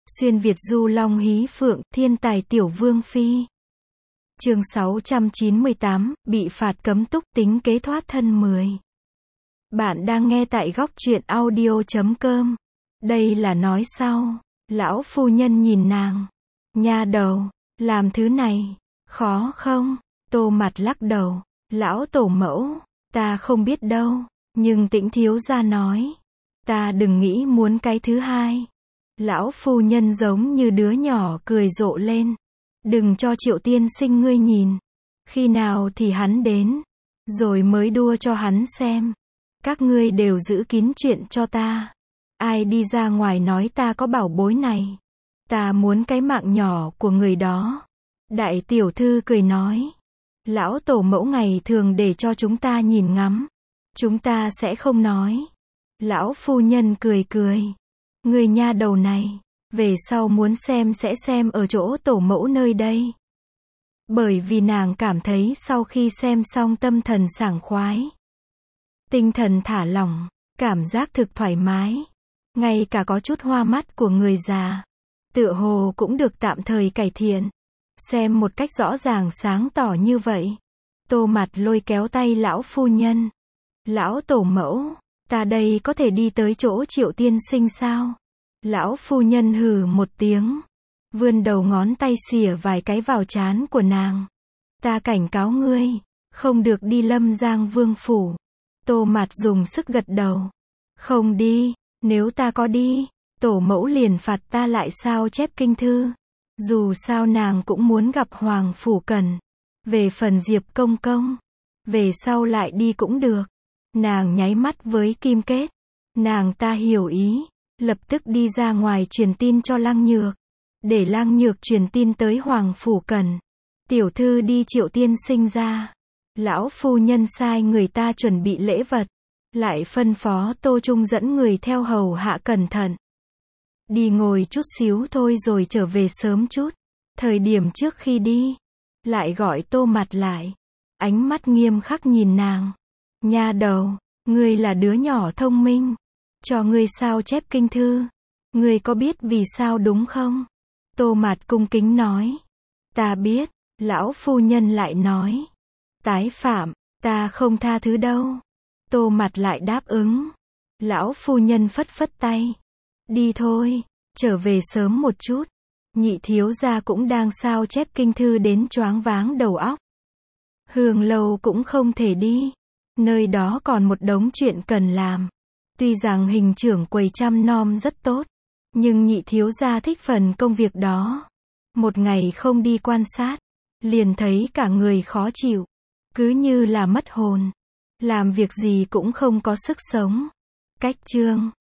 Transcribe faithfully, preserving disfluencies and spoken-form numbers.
Xuyên Việt du long hí phượng, thiên tài tiểu vương phi. Chương sáu trăm chín mươi tám, bị phạt cấm túc tính kế thoát thân mười. Bạn đang nghe tại góc truyện audio chấm com. Đây là nói sau. Lão phu nhân nhìn nàng. Nha đầu, làm thứ này, khó không? Tô Mặt lắc đầu. Lão tổ mẫu, ta không biết đâu, nhưng Tĩnh thiếu gia nói, ta đừng nghĩ muốn cái thứ hai. Lão phu nhân giống như đứa nhỏ cười rộ lên. Đừng cho Triệu tiên sinh ngươi nhìn. Khi nào thì hắn đến, rồi mới đua cho hắn xem. Các ngươi đều giữ kín chuyện cho ta. Ai đi ra ngoài nói ta có bảo bối này, ta muốn cái mạng nhỏ của người đó. Đại tiểu thư cười nói, lão tổ mẫu ngày thường để cho chúng ta nhìn ngắm, chúng ta sẽ không nói. Lão phu nhân cười cười, người nha đầu này, về sau muốn xem sẽ xem ở chỗ tổ mẫu nơi đây. Bởi vì nàng cảm thấy sau khi xem xong tâm thần sảng khoái, tinh thần thả lỏng, cảm giác thực thoải mái. Ngay cả có chút hoa mắt của người già, tựa hồ cũng được tạm thời cải thiện. Xem một cách rõ ràng sáng tỏ như vậy. Tô Mặt lôi kéo tay lão phu nhân. Lão tổ mẫu, ta đây có thể đi tới chỗ Triệu tiên sinh sao? Lão phu nhân hừ một tiếng, vươn đầu ngón tay xỉa vài cái vào trán của nàng. Ta cảnh cáo ngươi, không được đi Lâm Giang vương phủ. Tô Mặt dùng sức gật đầu. Không đi, nếu ta có đi, tổ mẫu liền phạt ta lại sao chép kinh thư. Dù sao nàng cũng muốn gặp Hoàng Phủ Cần. Về phần Diệp công công, về sau lại đi cũng được. Nàng nháy mắt với Kim Kết. Nàng ta hiểu ý, lập tức đi ra ngoài truyền tin cho Lăng Nhược. Để Lăng Nhược truyền tin tới Hoàng Phủ Cần. Tiểu thư đi Triệu tiên sinh ra. Lão phu nhân sai người ta chuẩn bị lễ vật. Lại phân phó Tô Trung dẫn người theo hầu hạ cẩn thận. Đi ngồi chút xíu thôi rồi trở về sớm chút. Thời điểm trước khi đi, lại gọi Tô Mặt lại. Ánh mắt nghiêm khắc nhìn nàng. Nha đầu, ngươi là đứa nhỏ thông minh. Cho ngươi sao chép kinh thư. Ngươi có biết vì sao đúng không? Tô Mặt cung kính nói. Ta biết. Lão phu nhân lại nói. Tái phạm, ta không tha thứ đâu. Tô Mặt lại đáp ứng. Lão phu nhân phất phất tay. Đi thôi, trở về sớm một chút. Nhị thiếu gia cũng đang sao chép kinh thư đến choáng váng đầu óc. Hương lâu cũng không thể đi. Nơi đó còn một đống chuyện cần làm. Tuy rằng hình trưởng quầy chăm nom rất tốt, nhưng nhị thiếu gia thích phần công việc đó. Một ngày không đi quan sát, liền thấy cả người khó chịu. Cứ như là mất hồn. Làm việc gì cũng không có sức sống. Cách chương